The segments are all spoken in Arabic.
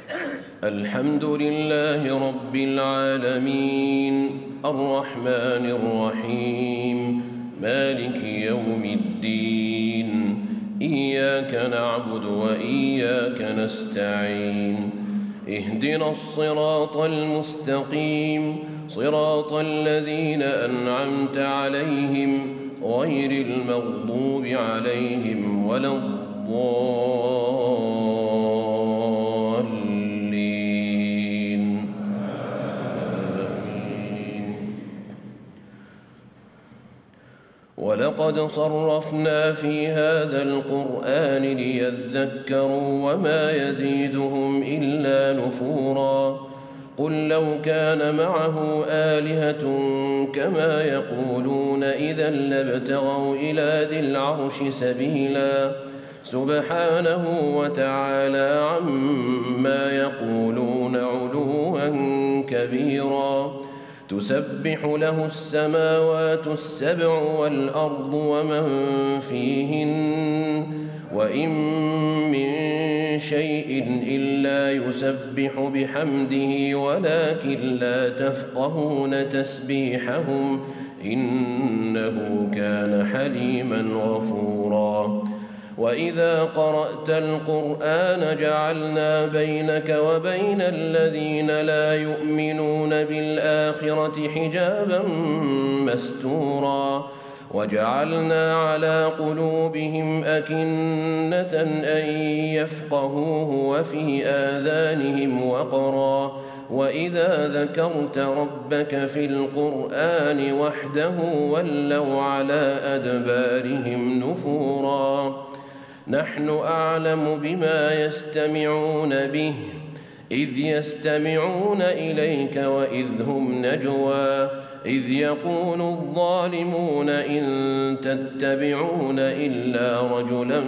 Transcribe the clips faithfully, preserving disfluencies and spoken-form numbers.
الحمد لله رب العالمين الرحمن الرحيم مالك يوم الدين إياك نعبد وإياك نستعين اهدنا الصراط المستقيم صراط الذين أنعمت عليهم غير المغضوب عليهم ولا الضالين آمين. ولقد صرفنا في هذا القرآن ليذكروا وما يزيدهم إلا نفورا قل لو كان معه آلهة كما يقولون إذا لابتغوا إلى ذي العرش سبيلا سبحانه وتعالى عما يقولون علوا كبيرا تسبح له السماوات السبع والأرض ومن فيهن وإن من شيء إلا يسبح بحمده ولكن لا تفقهون تسبيحهم إنه كان حليما غفورا وإذا قرأت القرآن جعلنا بينك وبين الذين لا يؤمنون بالآخرة حجابا مستورا وجعلنا على قلوبهم أكنة أن يفقهوه وفي آذانهم وقرا وإذا ذكرت ربك في القرآن وحده ولوا على أدبارهم نفورا نحن أعلم بما يستمعون به إذ يستمعون إليك وإذ هم نجوى إذ يقول الظالمون إن تتبعون إلا رجلا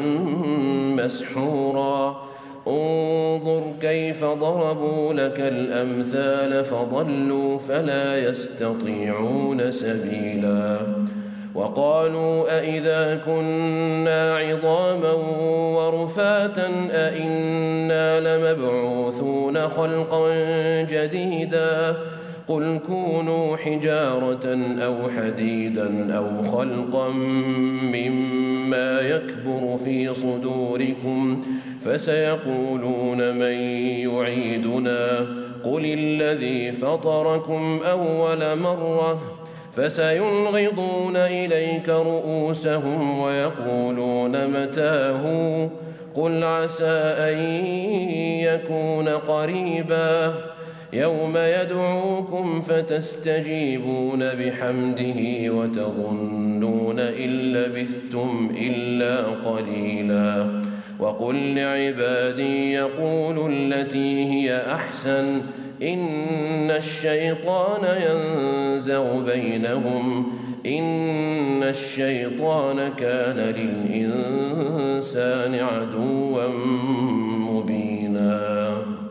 مسحورا انظر كيف ضربوا لك الأمثال فضلوا فلا يستطيعون سبيلا وقالوا أئذا كنا عظاما ورفاتا أئنا لمبعوثون خلقا جديدا قل كونوا حجارة أو حديدا أو خلقا مما يكبر في صدوركم فسيقولون من يعيدنا قل الذي فطركم أول مرة فسينغضون إليك رؤوسهم ويقولون متاه قل عسى أن يكون قريبا يوم يدعوكم فتستجيبون بحمده وتظنون إن لبثتم إلا قليلا وقل لعبادي يقولوا التي هي أحسن إن الشيطان ينزغ بينهم إن الشيطان كان للإنسان عدوا مبينا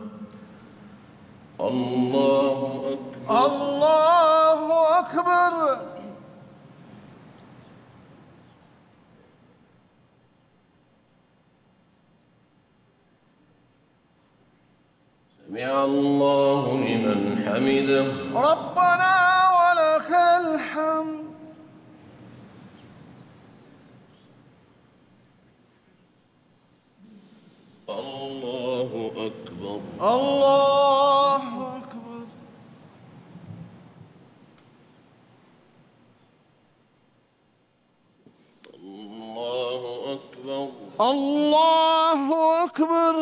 الله أكبر الله أكبر سمع الله لمن حمده ربنا ولك الحمد الله أكبر الله أكبر الله أكبر الله أكبر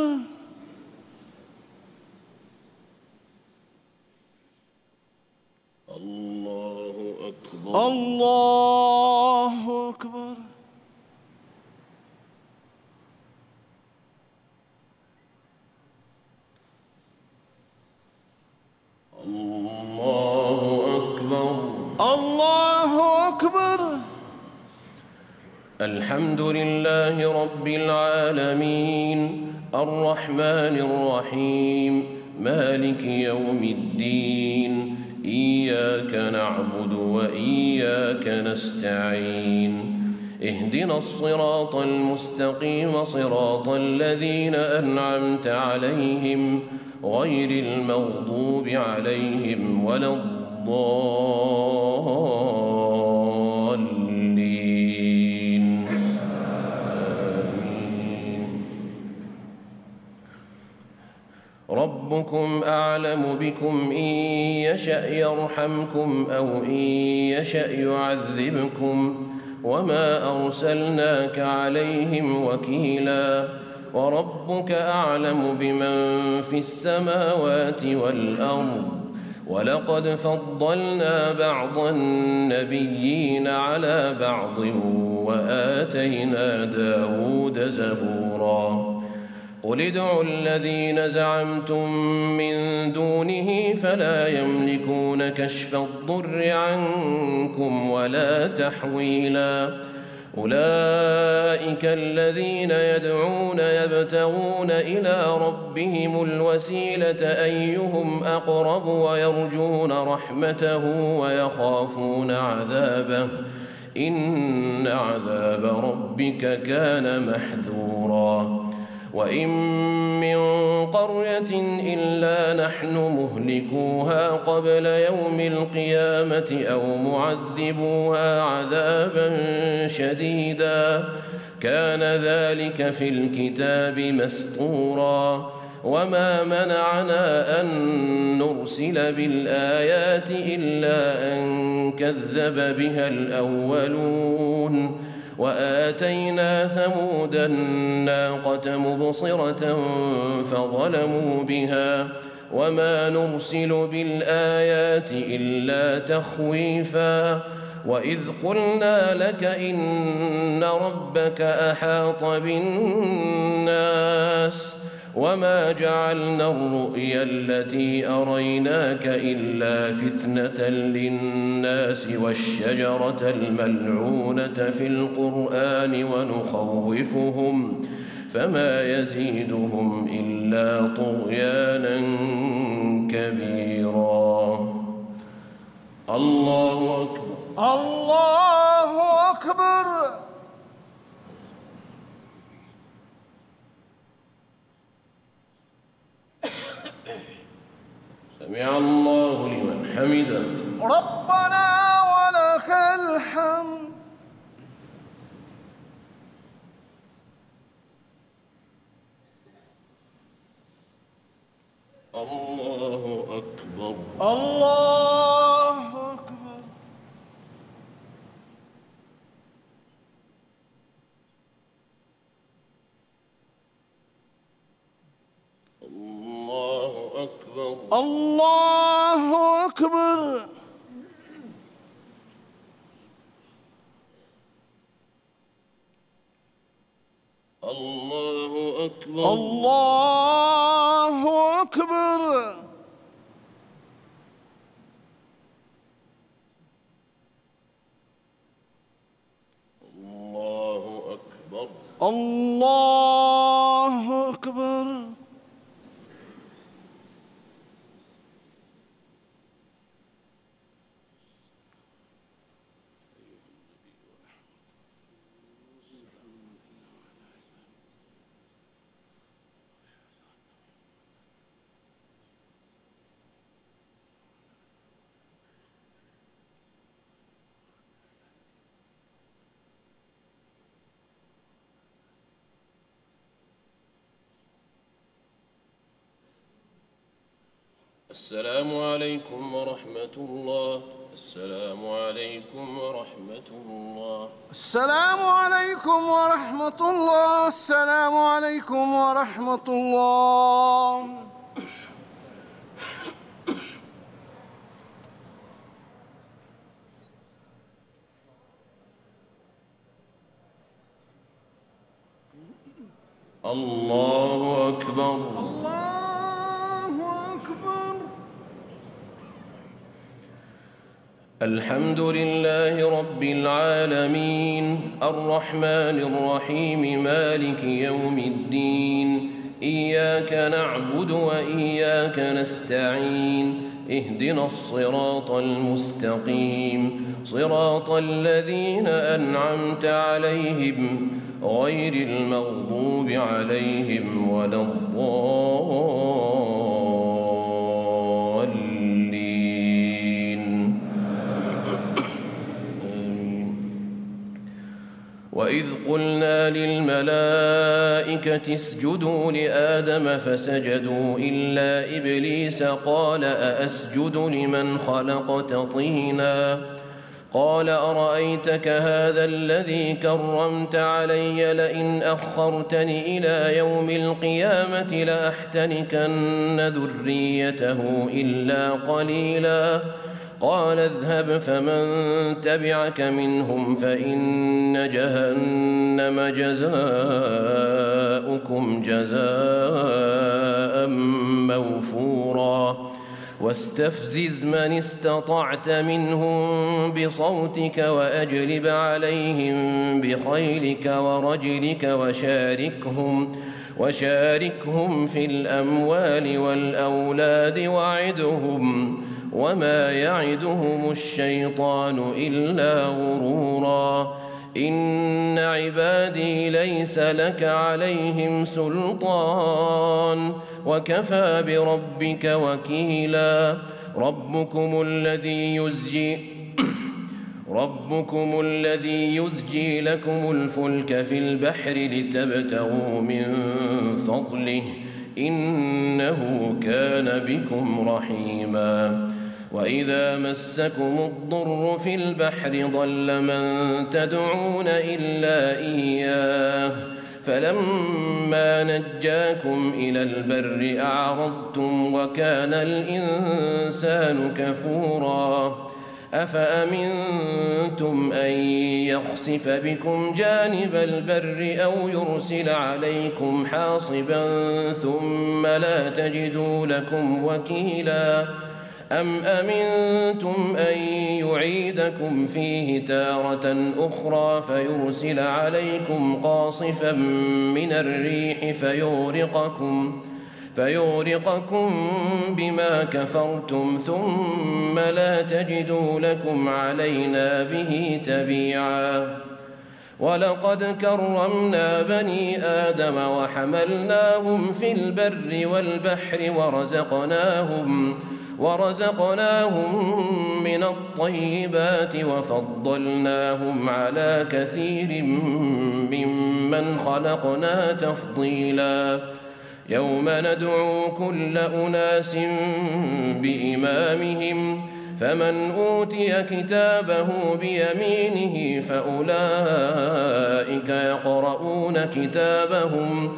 الله أكبر الله أكبر الله أكبر الله أكبر الحمد لله رب العالمين الرحمن الرحيم مالك يوم الدين إياك نعبد وإياك نستعين اهدنا الصراط المستقيم صراط الذين أنعمت عليهم غير المغضوب عليهم ولا الضالين آمين. ربكم أعلم بكم إن يشأ يرحمكم أو إن يشأ يعذبكم وما أرسلناك عليهم وكيلا وربك أعلم بمن في السماوات والأرض ولقد فضلنا بعض النبيين على بعض وآتينا داود زبورا قل ادعوا الذين زعمتم من دونه فلا يملكون كشف الضر عنكم ولا تحويلا أولئك الذين يدعون يبتغون إلى ربهم الوسيلة أيهم أقرب ويرجون رحمته ويخافون عذابه إن عذاب ربك كان محذورا وإن من قرية إلا نحن مهلكوها قبل يوم القيامة أو معذبوها عذابا شديدا كان ذلك في الكتاب مسطورا وما منعنا أن نرسل بالآيات إلا أن كذب بها الأولون وآتينا ثمود الناقة مبصرة فظلموا بها وما نرسل بالآيات إلا تخويفا وإذ قلنا لك إن ربك أحاط بالناس وما جعلنا الرؤيا التي أريناك إلا فتنة للناس والشجرة الملعونة في القرآن ونخوفهم فما يزيدهم إلا طغيانا كبيرا. الله أكبر. الله أكبر. سمع الله لمن حمده. ربنا ولك الحمد. الله أكبر. الله أكبر. الله أكبر. الله أكبر. الله أكبر. الله أكبر. الله أكبر. الله أكبر. السلام عليكم ورحمة الله. السلام عليكم ورحمة الله. السلام عليكم ورحمة الله. السلام عليكم ورحمة الله. الله أكبر. الله أكبر. الحمد لله رب العالمين الرحمن الرحيم مالك يوم الدين إياك نعبد وإياك نستعين اهدنا الصراط المستقيم صراط الذين أنعمت عليهم غير المغضوب عليهم ولا الضالين. وإذ قلنا للملائكة اسجدوا لآدم فسجدوا إلا إبليس قال أأسجد لمن خلقت طينا قال أرأيتك هذا الذي كرمت علي لئن أخرتني إلى يوم القيامة لأحتنكن ذريته إلا قليلا قال اذهب فمن تبعك منهم فإن جهنم جزاؤكم جزاء موفورا واستفزز من استطعت منهم بصوتك وأجلب عليهم بخيلك ورجلك وشاركهم وشاركهم في الأموال والأولاد وعدهم وما يعدهم الشيطان إلا غرورا إن عبادي ليس لك عليهم سلطان وكفى بربك وكيلا ربكم الذي يزجي ربكم الذي يزجي لكم الفلك في البحر لتبتغوا من فضله إنه كان بكم رحيما وإذا مسكم الضر في البحر ضل من تدعون إلا إياه فلما نجاكم إلى البر أعرضتم وكان الإنسان كفورا أفأمنتم أن يخسف بكم جانب البر أو يرسل عليكم حاصبا ثم لا تجدوا لكم وكيلا أم أمنتم أن يعيدكم فيه تارة أخرى فيرسل عليكم قاصفا من الريح فيغرقكم فيغرقكم بما كفرتم ثم لا تجدوا لكم علينا به تبيعا ولقد كرمنا بني آدم وحملناهم في البر والبحر ورزقناهم ورزقناهم من الطيبات وفضلناهم على كثير ممن خلقنا تفضيلا يوم ندعو كل أناس بإمامهم فمن أوتي كتابه بيمينه فأولئك يقرؤون كتابهم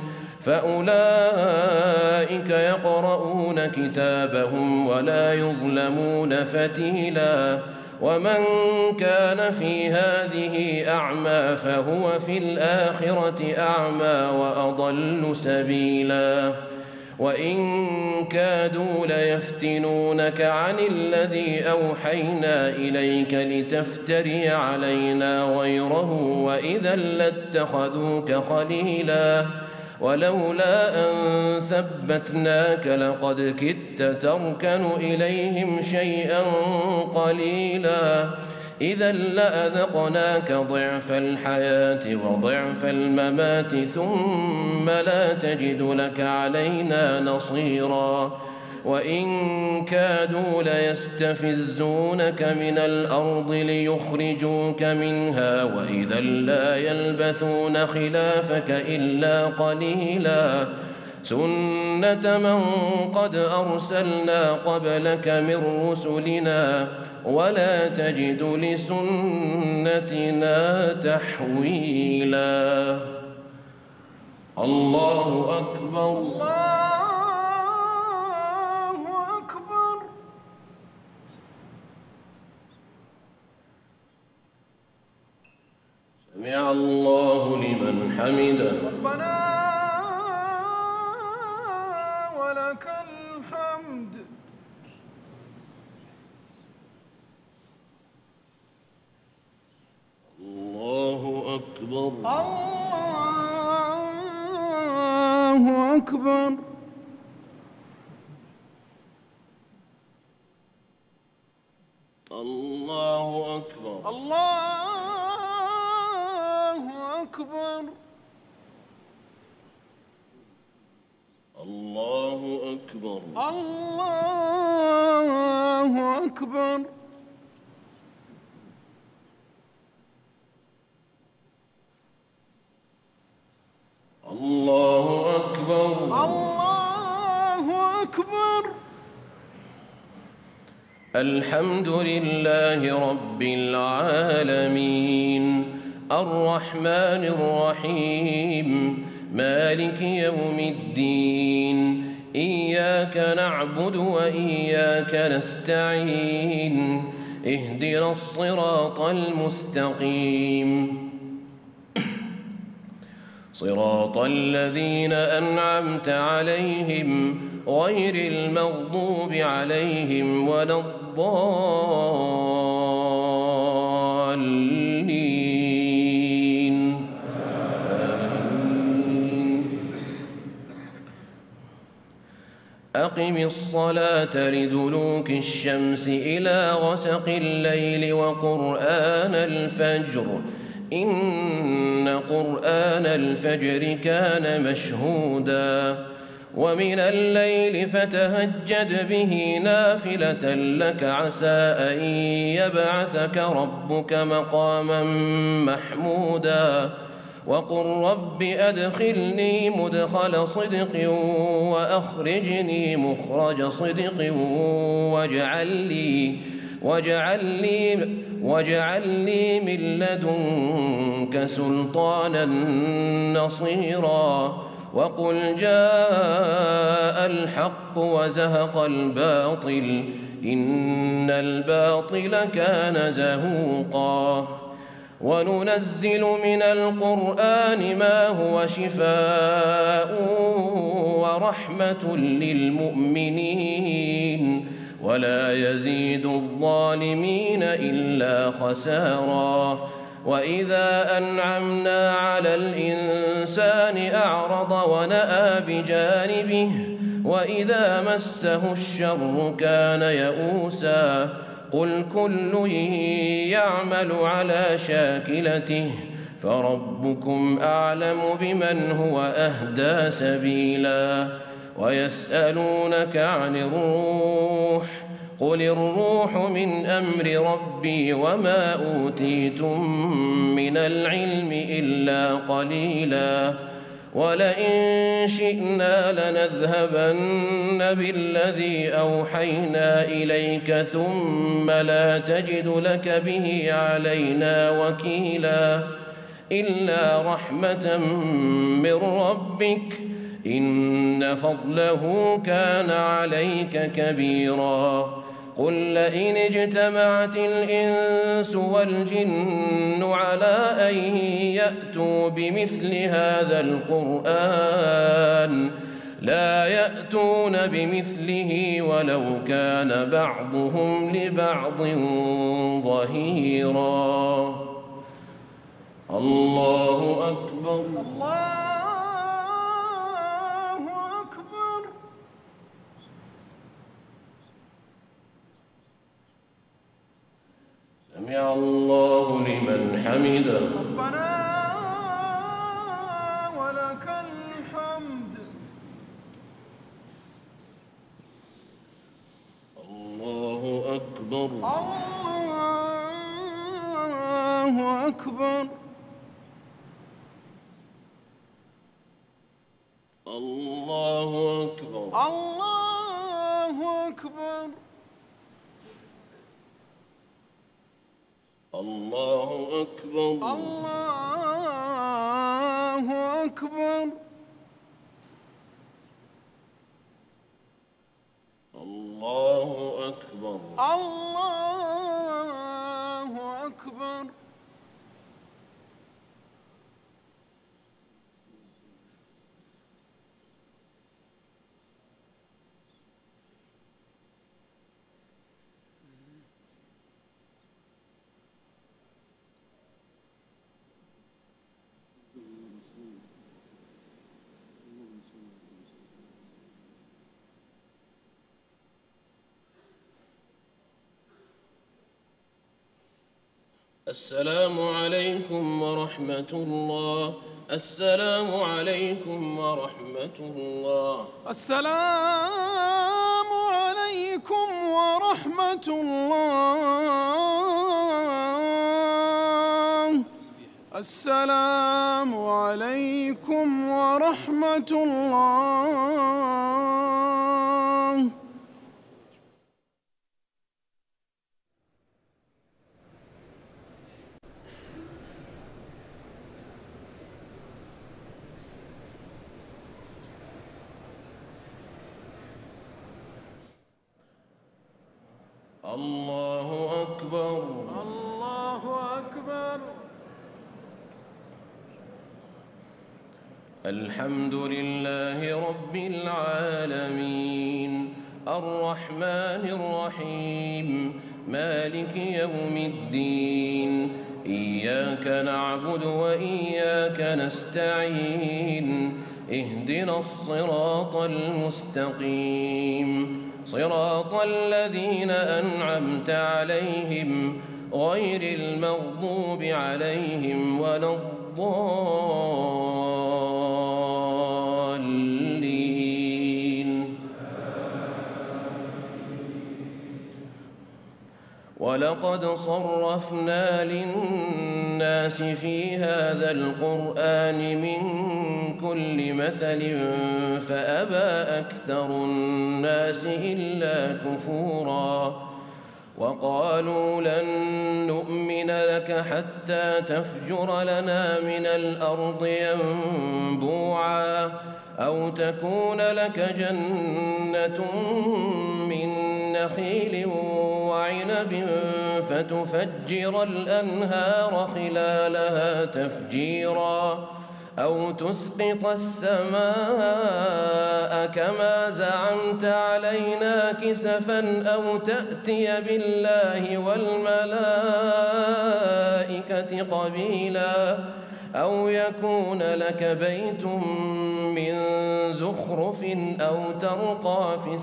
فأولئك يقرؤون كتابهم ولا يظلمون فتيلا ومن كان في هذه أعمى فهو في الآخرة أعمى وأضل سبيلا وإن كادوا ليفتنونك عن الذي أوحينا إليك لتفتري علينا غيره وإذا لاتخذوك خليلا ولولا أن ثبتناك لقد كدت تركن إليهم شيئا قليلا إذا لأذقناك ضعف الحياة وضعف الممات ثم لا تجد لك علينا نصيرا وإن كادوا ليستفزونك من الأرض ليخرجوك منها وإذا لا يلبثون خلافك إلا قليلا سنة من قد أرسلنا قبلك من رسلنا ولا تجد لسنتنا تحويلا. الله أكبر. الله أكبر. سمع الله لمن حمده. ربنا ولك الحمد. الله أكبر. الله أكبر. الله أكبر. الله أكبر. الله أكبر. الله أكبر. الله أكبر. الله أكبر. الحمد لله رب العالمين الرحمن الرحيم مالك يوم الدين إياك نعبد وإياك نستعين اهدنا الصراط المستقيم صراط الذين أنعمت عليهم غير المغضوب عليهم ولا الضالين آمين. أقم الصلاة لدلوك الشمس إلى غسق الليل وقرآن الفجر إن قرآن الفجر كان مشهودا ومن الليل فتهجد به نافلة لك عسى أن يبعثك ربك مقاما محمودا وقل رب أدخلني مدخل صدق وأخرجني مخرج صدق واجعل لي واجعل لي واجعل لي من لدنك سلطانا نصيرا وقل جاء الحق وزهق الباطل إن الباطل كان زهوقا وننزل من القرآن ما هو شفاء ورحمة للمؤمنين ولا يزيد الظالمين إلا خسارا وإذا أنعمنا على الإنسان أعرض ونأى بجانبه وإذا مسه الشر كان يئوسا قل كل يعمل على شاكلته فربكم أعلم بمن هو أهدى سبيلا ويسألونك عن الروح قل الروح من أمر ربي وما أوتيتم من العلم إلا قليلا ولئن شئنا لنذهبن بالذي أوحينا إليك ثم لا تجد لك به علينا وكيلا إلا رحمة من ربك إن فضله كان عليك كبيرا قل لئن اجتمعت الإنس والجن على أن يأتوا بمثل هذا القرآن لا يأتون بمثله ولو كان بعضهم لبعض ظهيرا الله أكبر. الله سمع الله لمن حمده ربنا ولك الحمد. الله أكبر. الله أكبر. الله أكبر. الله أكبر. الله أكبر. الله أكبر. الله أكبر. الله أكبر. السلام عليكم ورحمة الله. السلام عليكم ورحمة الله. السلام عليكم ورحمة الله. السلام عليكم ورحمة الله. الله أكبر. الله أكبر. الحمد لله رب العالمين الرحمن الرحيم مالك يوم الدين. إياك نعبد وإياك نستعين. اهدنا الصراط المستقيم صراط الذين أنعمت عليهم غير المغضوب عليهم ولا الضالين. ولقد صرفنا للناس في هذا القرآن من كل مثل فأبى أكثر الناس إلا كفورا. وقالوا لن نؤمن لك حتى تفجر لنا من الأرض ينبوعا أو تكون لك جنة من نخيل وعنب فتفجر الأنهار خلالها تفجيرا أو تسقط السماء كما زعمت علينا كسفا أو تأتي بالله والملائكة قبيلا أو يكون لك بيت من زخرف أو ترقى في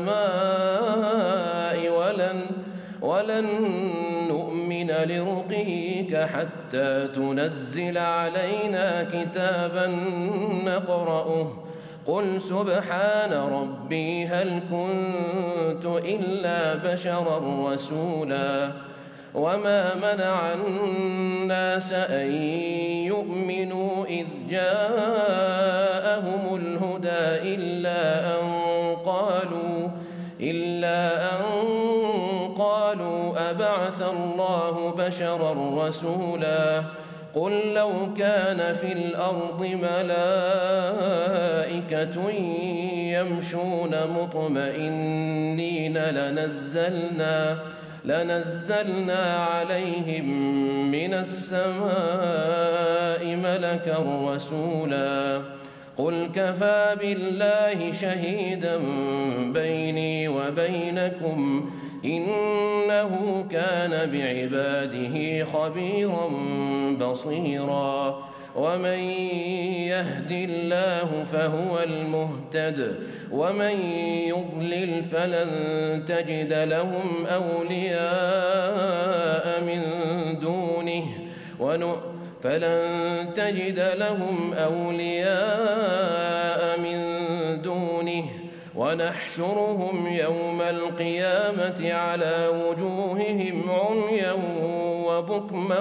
السماء ولن ولن نؤمن لرقيك حتى تنزل علينا كتابا نقرأه قل سبحان ربي هل كنت إلا بشرا رسولا. وما منع الناس أن يؤمنوا إذ جاءهم الهدى إلا أن قالوا إلا أن قالوا أبعث الله بشرا رسولا. قل لو كان في الأرض ملائكة يمشون مطمئنين لنزلنا لنزلنا عليهم من السماء ملكا رسولا. قل كفى بالله شهيدا بيني وبينكم إنه كان بعباده خبيرا بصيرا. ومن يهد الله فهو المهتد ومن يضلل فلن تجد لهم أولياء من دونه فلن تجد لهم أولياء من دونه ونحشرهم يوم القيامة على وجوههم عميا وبكما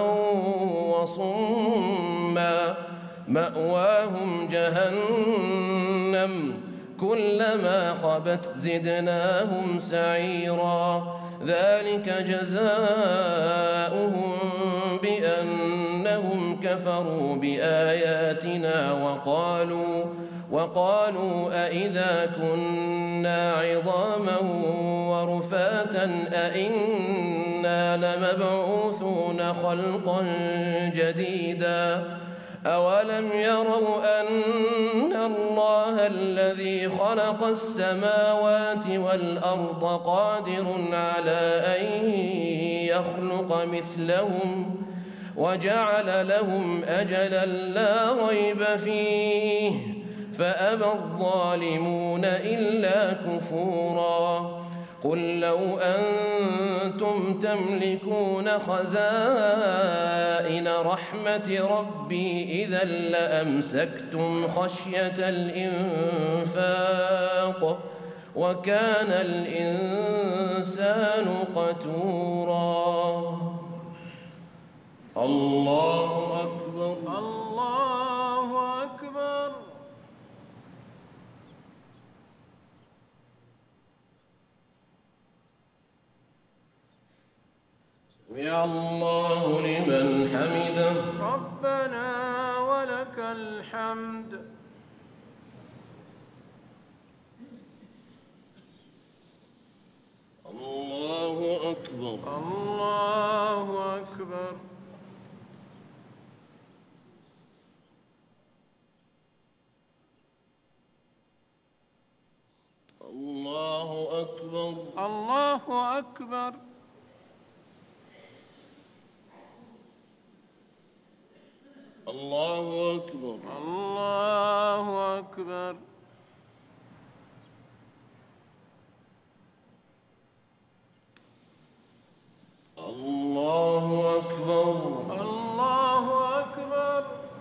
وصما مأواهم جهنم كلما خبت زدناهم سعيرا. ذلك جزاؤهم بأنهم كفروا بآياتنا وقالوا وقالوا أئذا كنا عظاما ورفاتا أئنا لمبعوثون خلقا جديدا. أولم يروا أن الله الذي خلق السماوات والأرض قادر على أن يخلق مثلهم وجعل لهم أجلا لا ريب فيه فأبى الظالمون إلا كفورا. قل لو أنتم كنتم تملكون خزائن رحمة ربي إذا لأمسكتم خشية الإنفاق وكان الإنسان قتورا. الله أكبر. الله أكبر. سمع الله لمن حمده. ربنا ولك الحمد. الله أكبر. الله أكبر. الله أكبر. الله أكبر. الله أكبر. الله أكبر. الله أكبر. الله أكبر.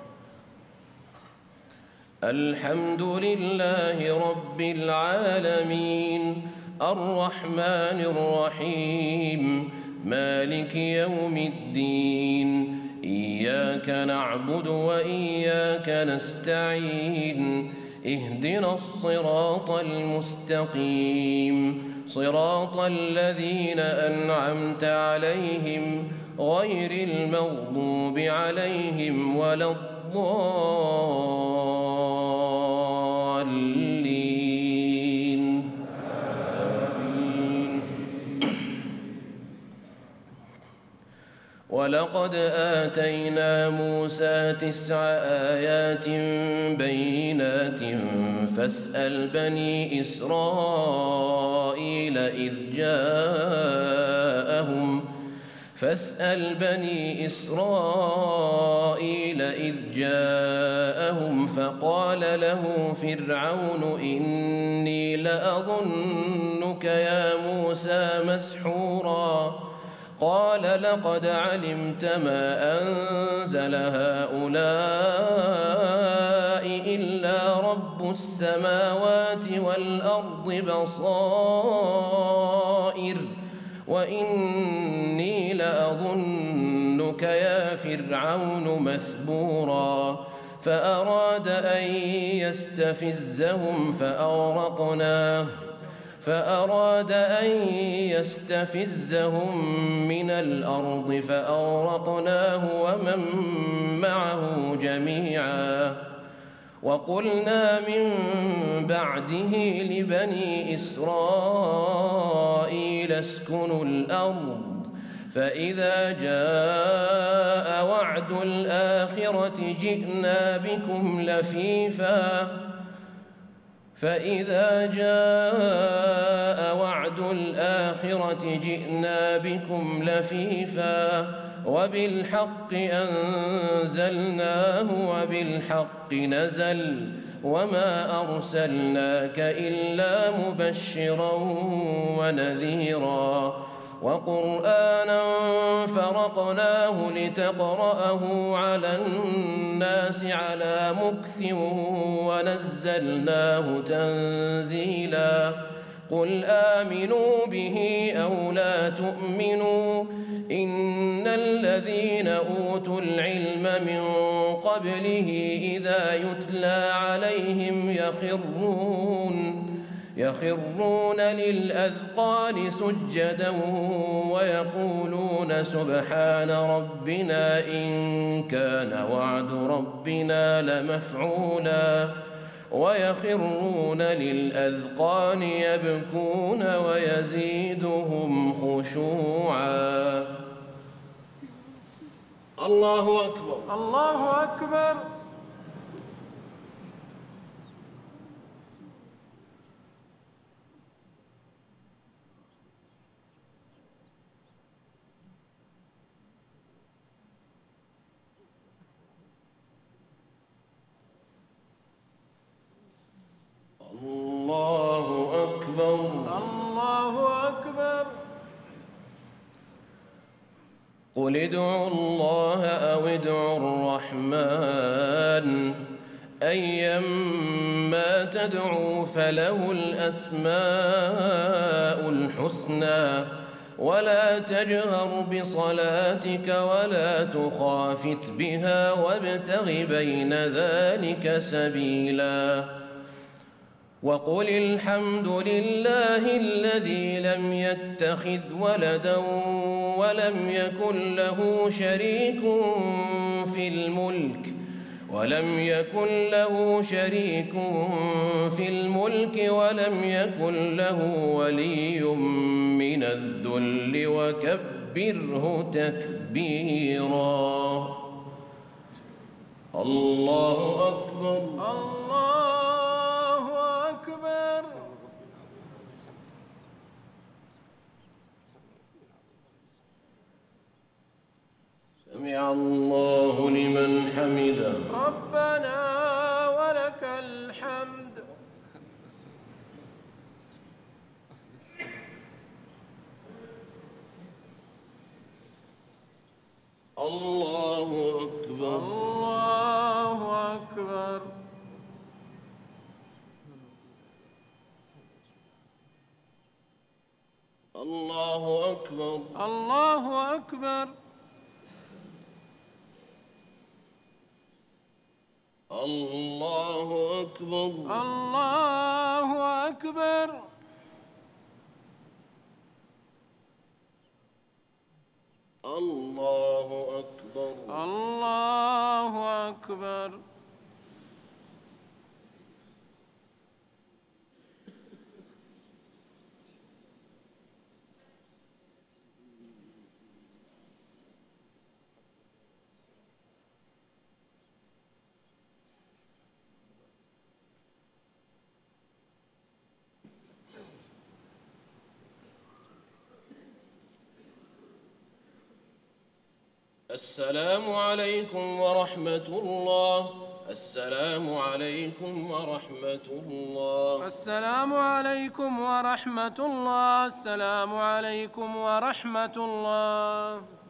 الحمد لله رب العالمين الرحمن الرحيم مالك يوم الدين إياك نعبد وإياك نستعين اهدنا الصراط المستقيم صراط الذين أنعمت عليهم غير المغضوب عليهم ولا الضالين. آمين. ولقد آتينا موسى تسع آيات بينات فاسأل بني إسرائيل إذ جاءهم فاسأل بني إسرائيل إذ جاءهم فقال له فرعون إني لأظنك يا موسى مسحورا قال لقد علمت ما أنزل هؤلاء إلا رب السماوات والأرض بصائر وإني لأظنك يا فرعون مثبورا فأراد أن يستفزهم فأغرقناه فأراد أن يستفزهم من الأرض فأغرقناه ومن معه جميعا وقلنا من بعده لبني إسرائيل اسكنوا الأرض فإذا جاء وعد الآخرة جئنا بكم لفيفا فإذا جاء وعد الآخرة جئنا بكم لفيفا وبالحق أنزلناه وبالحق نزل وما أرسلناك إلا مبشرا ونذيرا وقرآنا فرقناه لتقرأه على الناس على مكث ونزلناه تنزيلا قل آمنوا به أو لا تؤمنوا إن الذين أوتوا العلم من قبله إذا يتلى عليهم يخرون يخرون للأذقان سجدا ويقولون سبحان ربنا إن كان وعد ربنا لمفعولا ويخرون للأذقان يبكون ويزيدهم خشوعا. الله أكبر. الله أكبر. الله أكبر. الله أكبر. قل ادعوا الله أو ادعوا الرحمن أيما تدعوا فله الأسماء الحسنى ولا تجهر بصلاتك ولا تخافت بها وابتغ بين ذلك سبيلا وقل الحمد لله الذي لم يتخذ ولدا ولم يكن له شريك في الملك ولم يكن له شريك في الملك ولم يكن له ولي من الذل وكبره تكبيرا. الله أكبر. الله أكبر. سمع الله لمن حمده. ربنا ولك الحمد. الله أكبر. الله أكبر. الله أكبر. الله أكبر. الله أكبر. الله أكبر. الله أكبر. الله أكبر. السلام عليكم ورحمة الله. السلام عليكم ورحمة الله. السلام عليكم ورحمة الله. السلام عليكم ورحمة الله.